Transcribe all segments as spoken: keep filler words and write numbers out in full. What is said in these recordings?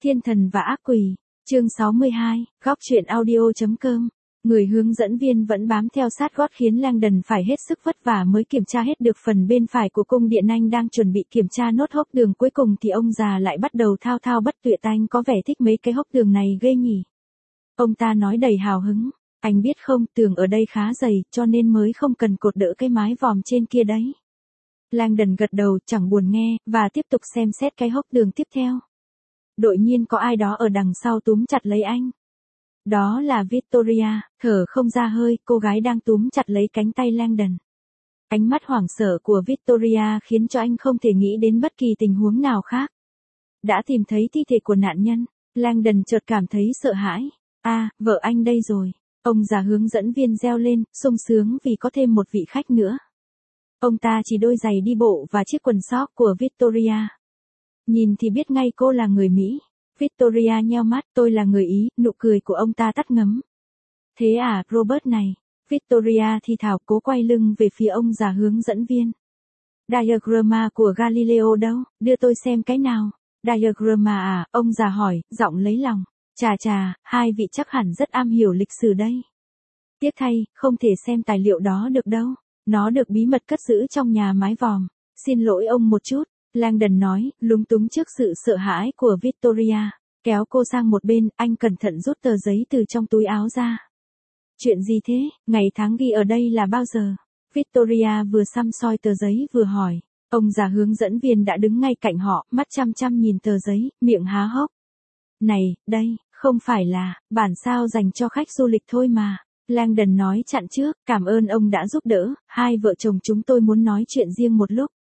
Thiên thần và ác quỷ, chương sáu mươi hai, góc truyện audio.com. Người hướng dẫn viên vẫn bám theo sát gót khiến Langdon phải hết sức vất vả mới kiểm tra hết được phần bên phải của cung điện. Anh đang chuẩn bị kiểm tra nốt hốc đường cuối cùng thì ông già lại bắt đầu thao thao bất tuyệt. Anh có vẻ thích mấy cái hốc đường này ghê nhỉ. Ông ta nói đầy hào hứng. Anh biết không, tường ở đây khá dày, cho nên mới không cần cột đỡ cái mái vòm trên kia đấy. Langdon gật đầu, chẳng buồn nghe, và tiếp tục xem xét cái hốc đường tiếp theo. Đột nhiên có ai đó ở đằng sau túm chặt lấy anh. Đó là Victoria, thở không ra hơi, cô gái đang túm chặt lấy cánh tay Langdon. Ánh mắt hoảng sợ của Victoria khiến cho anh không thể nghĩ đến bất kỳ tình huống nào khác. Đã tìm thấy thi thể của nạn nhân, Langdon chợt cảm thấy sợ hãi. À, vợ anh đây rồi. Ông già hướng dẫn viên reo lên, sung sướng vì có thêm một vị khách nữa. Ông ta chỉ đôi giày đi bộ và chiếc quần sóc của Victoria. Nhìn thì biết ngay cô là người Mỹ. Victoria nheo mắt, tôi là người Ý, nụ cười của ông ta tắt ngấm. Thế à, Robert này. Victoria thì thào cố quay lưng về phía ông già hướng dẫn viên. Diagramma của Galileo đâu, đưa tôi xem cái nào. Diagramma à, ông già hỏi, giọng lấy lòng. Chà chà, hai vị chắc hẳn rất am hiểu lịch sử đây. Tiếc thay, không thể xem tài liệu đó được đâu. Nó được bí mật cất giữ trong nhà mái vòm. Xin lỗi ông một chút. Langdon nói, lúng túng trước sự sợ hãi của Victoria. Kéo cô sang một bên, anh cẩn thận rút tờ giấy từ trong túi áo ra. Chuyện gì thế, ngày tháng ghi ở đây là bao giờ? Victoria vừa săm soi tờ giấy vừa hỏi. Ông già hướng dẫn viên đã đứng ngay cạnh họ, mắt chăm chăm nhìn tờ giấy, miệng há hốc. Này, đây, không phải là, bản sao dành cho khách du lịch thôi mà. Langdon nói chặn trước, cảm ơn ông đã giúp đỡ, hai vợ chồng chúng tôi muốn nói chuyện riêng một lúc.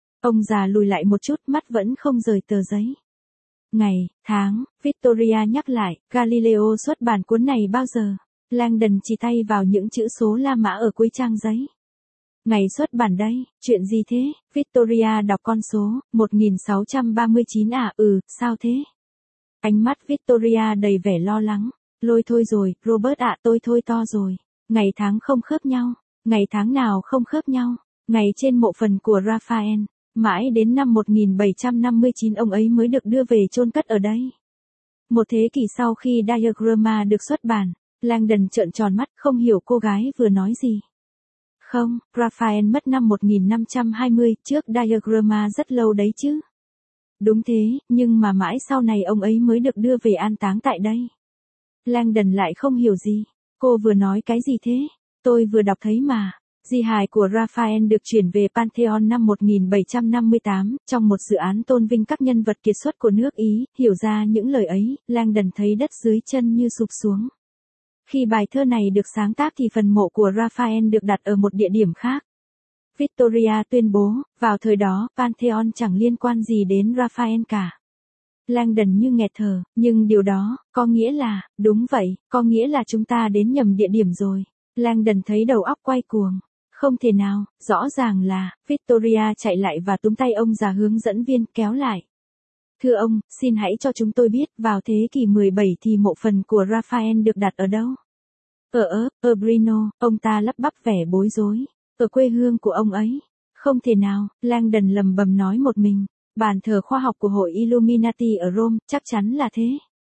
Ông già lùi lại một chút, mắt vẫn không rời tờ giấy. Ngày, tháng, Victoria nhắc lại, Galileo xuất bản cuốn này bao giờ? Langdon chỉ tay vào những chữ số La Mã ở cuối trang giấy. Ngày xuất bản đây, chuyện gì thế? Victoria đọc con số, một nghìn sáu trăm ba mươi chín à, ừ, sao thế? Ánh mắt Victoria đầy vẻ lo lắng. Lôi thôi rồi, Robert ạ, tôi thôi to rồi. Ngày tháng không khớp nhau. Ngày tháng nào không khớp nhau? Ngày trên mộ phần của Raphael. Mãi đến năm một nghìn bảy trăm năm mươi chín ông ấy mới được đưa về chôn cất ở đây. Một thế kỷ sau khi Diagramma được xuất bản, Langdon trợn tròn mắt không hiểu cô gái vừa nói gì. Không, Raphael mất năm một nghìn năm trăm hai mươi, trước Diagramma rất lâu đấy chứ. Đúng thế, nhưng mà mãi sau này ông ấy mới được đưa về an táng tại đây. Langdon lại không hiểu gì. Cô vừa nói cái gì thế? Tôi vừa đọc thấy mà. Di hài của Raphael được chuyển về Pantheon năm một nghìn bảy trăm năm mươi tám, trong một dự án tôn vinh các nhân vật kiệt xuất của nước Ý. Hiểu ra những lời ấy, Langdon thấy đất dưới chân như sụp xuống. Khi bài thơ này được sáng tác thì phần mộ của Raphael được đặt ở một địa điểm khác. Victoria tuyên bố, vào thời đó, Pantheon chẳng liên quan gì đến Raphael cả. Langdon như nghẹt thở, nhưng điều đó, có nghĩa là, đúng vậy, có nghĩa là chúng ta đến nhầm địa điểm rồi. Langdon thấy đầu óc quay cuồng. Không thể nào, rõ ràng là, Victoria chạy lại và túm tay ông già hướng dẫn viên kéo lại. Thưa ông, xin hãy cho chúng tôi biết, vào thế kỷ mười bảy thì mộ phần của Raphael được đặt ở đâu? Ở ớ, ở Brno, ông ta lắp bắp vẻ bối rối. Ở quê hương của ông ấy. Không thể nào, Langdon lầm bầm nói một mình. Bàn thờ khoa học của hội Illuminati ở Rome, chắc chắn là thế.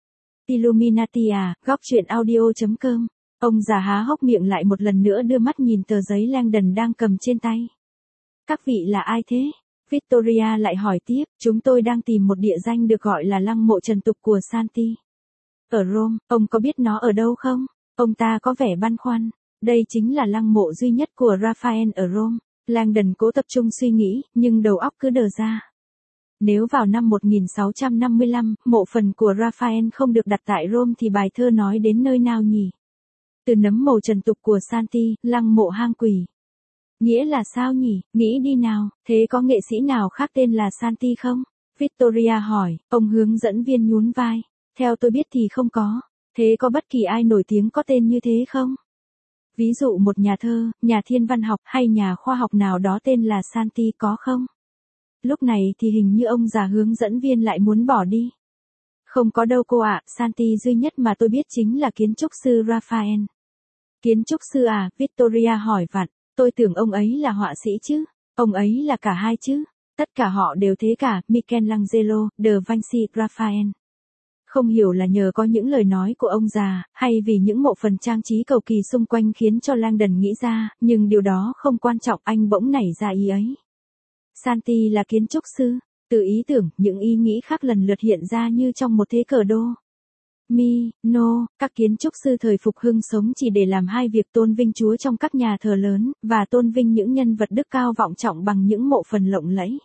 Illuminati à, góc truyện audio.com. Ông già há hốc miệng lại một lần nữa đưa mắt nhìn tờ giấy Langdon đang cầm trên tay. Các vị là ai thế? Victoria lại hỏi tiếp, chúng tôi đang tìm một địa danh được gọi là lăng mộ trần tục của Santi. Ở Rome, ông có biết nó ở đâu không? Ông ta có vẻ băn khoăn. Đây chính là lăng mộ duy nhất của Raphael ở Rome. Langdon cố tập trung suy nghĩ, nhưng đầu óc cứ đờ ra. Nếu vào năm một nghìn sáu trăm năm mươi lăm, mộ phần của Raphael không được đặt tại Rome thì bài thơ nói đến nơi nào nhỉ? Từ nấm mồ trần tục của Santi, lăng mộ hang quỷ. Nghĩa là sao nhỉ? Nghĩ đi nào, thế có nghệ sĩ nào khác tên là Santi không? Victoria hỏi, ông hướng dẫn viên nhún vai. Theo tôi biết thì không có. Thế có bất kỳ ai nổi tiếng có tên như thế không? Ví dụ một nhà thơ, nhà thiên văn học hay nhà khoa học nào đó tên là Santi có không? Lúc này thì hình như ông già hướng dẫn viên lại muốn bỏ đi. Không có đâu cô ạ, Santi duy nhất mà tôi biết chính là kiến trúc sư Raphael. Kiến trúc sư à, Victoria hỏi vặn, tôi tưởng ông ấy là họa sĩ chứ, ông ấy là cả hai chứ, tất cả họ đều thế cả, Michelangelo, Da Vinci, Raphael. Không hiểu là nhờ có những lời nói của ông già, hay vì những mộ phần trang trí cầu kỳ xung quanh khiến cho Langdon nghĩ ra, nhưng điều đó không quan trọng, anh bỗng nảy ra ý ấy. Santi là kiến trúc sư. Từ ý tưởng, những ý nghĩ khác lần lượt hiện ra như trong một thế cờ đô. Mi, no, các kiến trúc sư thời phục hưng sống chỉ để làm hai việc: tôn vinh Chúa trong các nhà thờ lớn, và tôn vinh những nhân vật đức cao vọng trọng bằng những mộ phần lộng lẫy.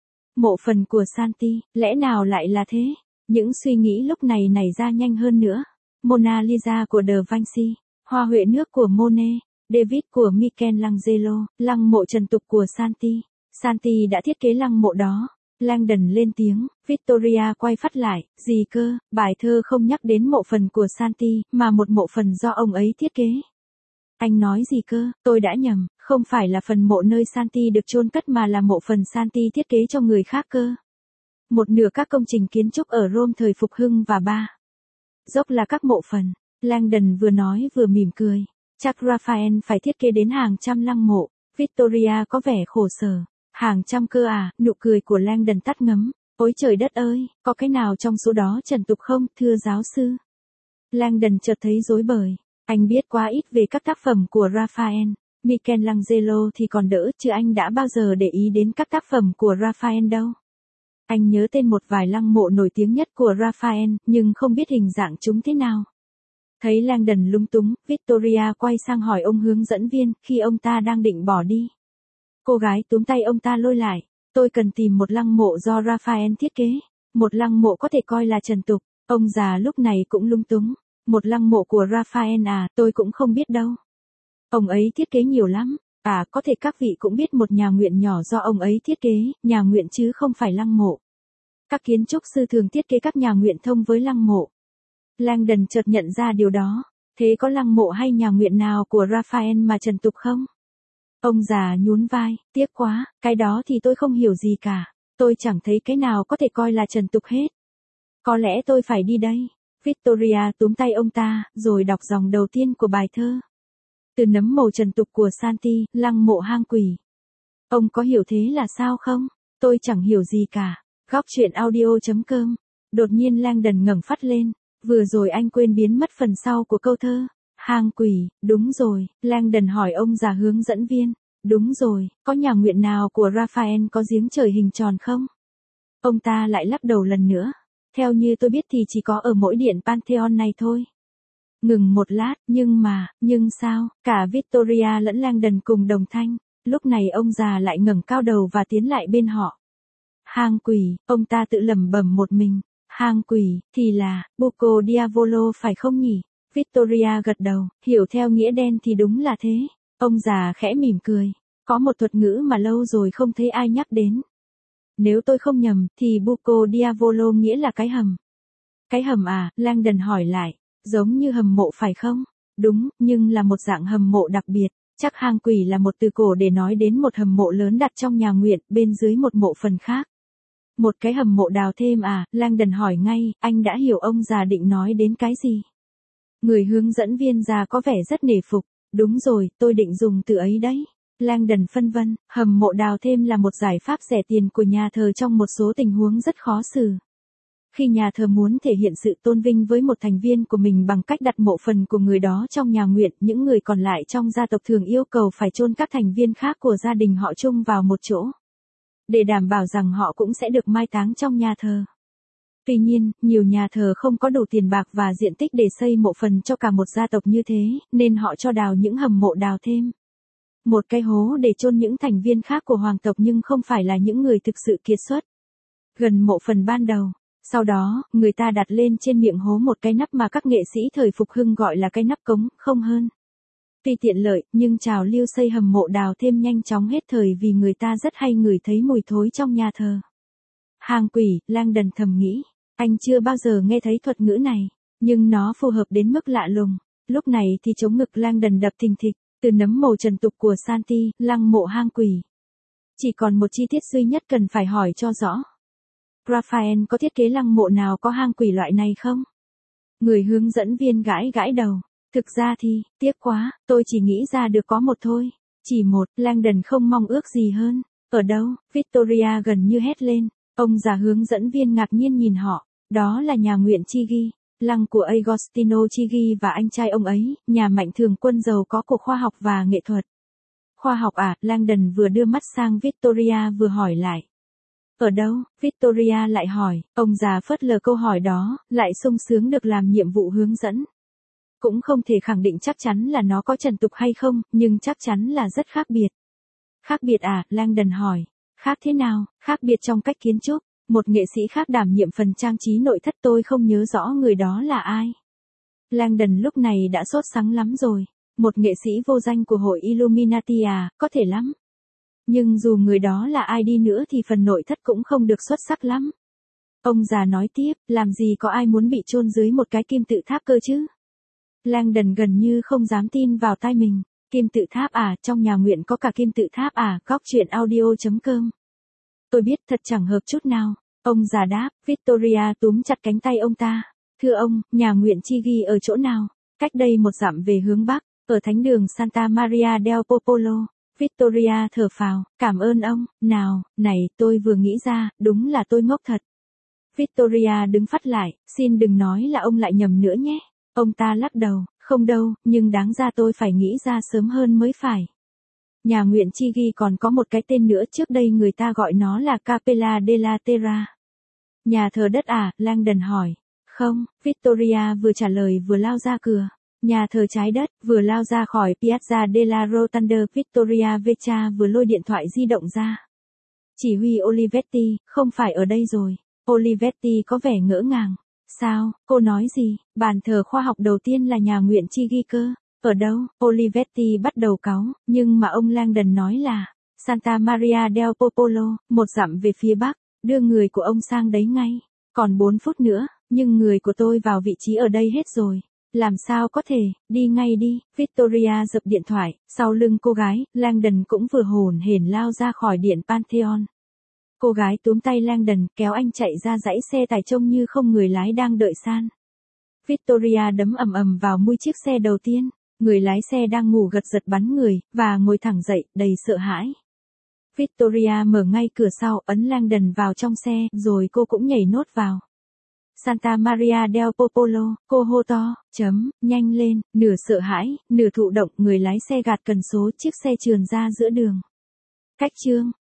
Mộ phần của Santi, lẽ nào lại là thế? Những suy nghĩ lúc này nảy ra nhanh hơn nữa. Mona Lisa của Da Vinci, hoa huệ nước của Monet, David của Michelangelo, lăng mộ trần tục của Santi. Santi đã thiết kế lăng mộ đó. Langdon lên tiếng, Victoria quay phát lại, gì cơ, bài thơ không nhắc đến mộ phần của Santi, mà một mộ phần do ông ấy thiết kế. Anh nói gì cơ, tôi đã nhầm, không phải là phần mộ nơi Santi được chôn cất mà là mộ phần Santi thiết kế cho người khác cơ. Một nửa các công trình kiến trúc ở Rome thời phục hưng và ba dốc là các mộ phần. Langdon vừa nói vừa mỉm cười. Chắc Raphael phải thiết kế đến hàng trăm lăng mộ. Victoria có vẻ khổ sở. Hàng trăm cơ à, nụ cười của Langdon tắt ngấm. Ôi trời đất ơi, có cái nào trong số đó trần tục không, thưa giáo sư? Langdon chợt thấy rối bời. Anh biết quá ít về các tác phẩm của Raphael. Michelangelo thì còn đỡ, chứ anh đã bao giờ để ý đến các tác phẩm của Raphael đâu. Anh nhớ tên một vài lăng mộ nổi tiếng nhất của Raphael, nhưng không biết hình dạng chúng thế nào. Thấy Langdon lung túng, Victoria quay sang hỏi ông hướng dẫn viên, khi ông ta đang định bỏ đi. Cô gái túm tay ông ta lôi lại. Tôi cần tìm một lăng mộ do Raphael thiết kế. Một lăng mộ có thể coi là trần tục. Ông già lúc này cũng lung túng. Một lăng mộ của Raphael à, tôi cũng không biết đâu. Ông ấy thiết kế nhiều lắm. À, có thể các vị cũng biết một nhà nguyện nhỏ do ông ấy thiết kế, nhà nguyện chứ không phải lăng mộ. Các kiến trúc sư thường thiết kế các nhà nguyện thông với lăng mộ. Langdon chợt nhận ra điều đó. Thế có lăng mộ hay nhà nguyện nào của Raphael mà trần tục không? Ông già nhún vai, tiếc quá, cái đó thì tôi không hiểu gì cả. Tôi chẳng thấy cái nào có thể coi là trần tục hết. Có lẽ tôi phải đi đây. Victoria túm tay ông ta, rồi đọc dòng đầu tiên của bài thơ. Từ nấm mồ trần tục của Santi, lăng mộ hang quỷ. Ông có hiểu thế là sao không? Tôi chẳng hiểu gì cả. Góc truyện audio chấm com. Đột nhiên Langdon ngẩng phát lên. Vừa rồi anh quên biến mất phần sau của câu thơ. Hang quỷ, đúng rồi, Langdon hỏi ông già hướng dẫn viên. Đúng rồi, có nhà nguyện nào của Raphael có giếng trời hình tròn không? Ông ta lại lắc đầu lần nữa. Theo như tôi biết thì chỉ có ở mỗi điện Pantheon này thôi. Ngừng một lát, nhưng mà, nhưng sao, cả Victoria lẫn Langdon cùng đồng thanh. Lúc này ông già lại ngẩng cao đầu và tiến lại bên họ. Hang quỷ, ông ta tự lẩm bẩm một mình. Hang quỷ, thì là, Buco Diavolo phải không nhỉ? Victoria gật đầu, hiểu theo nghĩa đen thì đúng là thế. Ông già khẽ mỉm cười. Có một thuật ngữ mà lâu rồi không thấy ai nhắc đến. Nếu tôi không nhầm, thì Buco Diavolo nghĩa là cái hầm. Cái hầm à, Langdon hỏi lại. Giống như hầm mộ phải không? Đúng, nhưng là một dạng hầm mộ đặc biệt. Chắc hang quỷ là một từ cổ để nói đến một hầm mộ lớn đặt trong nhà nguyện, bên dưới một mộ phần khác. Một cái hầm mộ đào thêm à, Langdon hỏi ngay, anh đã hiểu ông già định nói đến cái gì? Người hướng dẫn viên già có vẻ rất nể phục. Đúng rồi, tôi định dùng từ ấy đấy. Langdon phân vân, hầm mộ đào thêm là một giải pháp rẻ tiền của nhà thờ trong một số tình huống rất khó xử. Khi nhà thờ muốn thể hiện sự tôn vinh với một thành viên của mình bằng cách đặt mộ phần của người đó trong nhà nguyện, những người còn lại trong gia tộc thường yêu cầu phải chôn các thành viên khác của gia đình họ chung vào một chỗ. Để đảm bảo rằng họ cũng sẽ được mai táng trong nhà thờ. Tuy nhiên, nhiều nhà thờ không có đủ tiền bạc và diện tích để xây mộ phần cho cả một gia tộc như thế, nên họ cho đào những hầm mộ đào thêm. Một cái hố để chôn những thành viên khác của hoàng tộc nhưng không phải là những người thực sự kiệt xuất. Gần mộ phần ban đầu. Sau đó, người ta đặt lên trên miệng hố một cái nắp mà các nghệ sĩ thời phục hưng gọi là cái nắp cống, không hơn. Tuy tiện lợi, nhưng trào lưu xây hầm mộ đào thêm nhanh chóng hết thời vì người ta rất hay ngửi thấy mùi thối trong nhà thờ. Hang quỷ, Langdon thầm nghĩ. Anh chưa bao giờ nghe thấy thuật ngữ này, nhưng nó phù hợp đến mức lạ lùng. Lúc này thì chống ngực Langdon đập thình thịch, từ nấm mồ trần tục của Santi, lăng mộ hang quỷ. Chỉ còn một chi tiết duy nhất cần phải hỏi cho rõ. Raphael có thiết kế lăng mộ nào có hang quỷ loại này không? Người hướng dẫn viên gãi gãi đầu. Thực ra thì, tiếc quá, tôi chỉ nghĩ ra được có một thôi. Chỉ một, Langdon không mong ước gì hơn. Ở đâu? Victoria gần như hét lên. Ông già hướng dẫn viên ngạc nhiên nhìn họ. Đó là nhà nguyện Chigi, lăng của Agostino Chigi và anh trai ông ấy, nhà mạnh thường quân giàu có của khoa học và nghệ thuật. Khoa học à? Langdon vừa đưa mắt sang Victoria vừa hỏi lại. Ở đâu? Victoria lại hỏi, ông già phớt lờ câu hỏi đó, lại sung sướng được làm nhiệm vụ hướng dẫn. Cũng không thể khẳng định chắc chắn là nó có trần tục hay không, nhưng chắc chắn là rất khác biệt. Khác biệt à? Langdon hỏi. Khác thế nào? Khác biệt trong cách kiến trúc. Một nghệ sĩ khác đảm nhiệm phần trang trí nội thất, tôi không nhớ rõ người đó là ai. Langdon lúc này đã sốt sắng lắm rồi. Một nghệ sĩ vô danh của hội Illuminati à? Có thể lắm. Nhưng dù người đó là ai đi nữa thì phần nội thất cũng không được xuất sắc lắm. Ông già nói tiếp, làm gì có ai muốn bị chôn dưới một cái kim tự tháp cơ chứ? Langdon gần như không dám tin vào tai mình. Kim tự tháp à? Trong nhà nguyện có cả kim tự tháp à? Góc truyện audio chấm com. Tôi biết, thật chẳng hợp chút nào. Ông già đáp. Victoria túm chặt cánh tay ông ta. Thưa ông, nhà nguyện Chigi ở chỗ nào? Cách đây một dặm về hướng bắc, ở thánh đường Santa Maria del Popolo. Victoria thở phào, cảm ơn ông. Nào, này, tôi vừa nghĩ ra, đúng là tôi ngốc thật. Victoria đứng phắt lại, xin đừng nói là ông lại nhầm nữa nhé. Ông ta lắc đầu, không đâu, nhưng đáng ra tôi phải nghĩ ra sớm hơn mới phải. Nhà nguyện Chigi còn có một cái tên nữa, trước đây người ta gọi nó là Capella della Terra. Nhà thờ đất à? Langdon hỏi. Không, Victoria vừa trả lời vừa lao ra cửa. Nhà thờ trái đất, vừa lao ra khỏi Piazza della Rotunda. Victoria Vecha vừa lôi điện thoại di động ra. Chỉ huy Olivetti, không phải ở đây rồi. Olivetti có vẻ ngỡ ngàng. Sao, cô nói gì? Bàn thờ khoa học đầu tiên là nhà nguyện Chigi cơ. Ở đâu? Olivetti bắt đầu cáu, nhưng mà ông Langdon nói là Santa Maria del Popolo, một dặm về phía bắc, đưa người của ông sang đấy ngay. Còn bốn phút nữa, nhưng người của tôi vào vị trí ở đây hết rồi. Làm sao có thể, đi ngay đi. Victoria giật điện thoại, sau lưng cô gái, Langdon cũng vừa hổn hển lao ra khỏi điện Pantheon. Cô gái túm tay Langdon, kéo anh chạy ra dãy xe tải trông như không người lái đang đợi san. Victoria đấm ầm ầm vào mui chiếc xe đầu tiên. Người lái xe đang ngủ gật giật bắn người, và ngồi thẳng dậy, đầy sợ hãi. Victoria mở ngay cửa sau, ấn Langdon vào trong xe, rồi cô cũng nhảy nốt vào. Santa Maria del Popolo, cô hô to, chấm, nhanh lên, nửa sợ hãi, nửa thụ động, người lái xe gạt cần số, chiếc xe trườn ra giữa đường. Cách chương.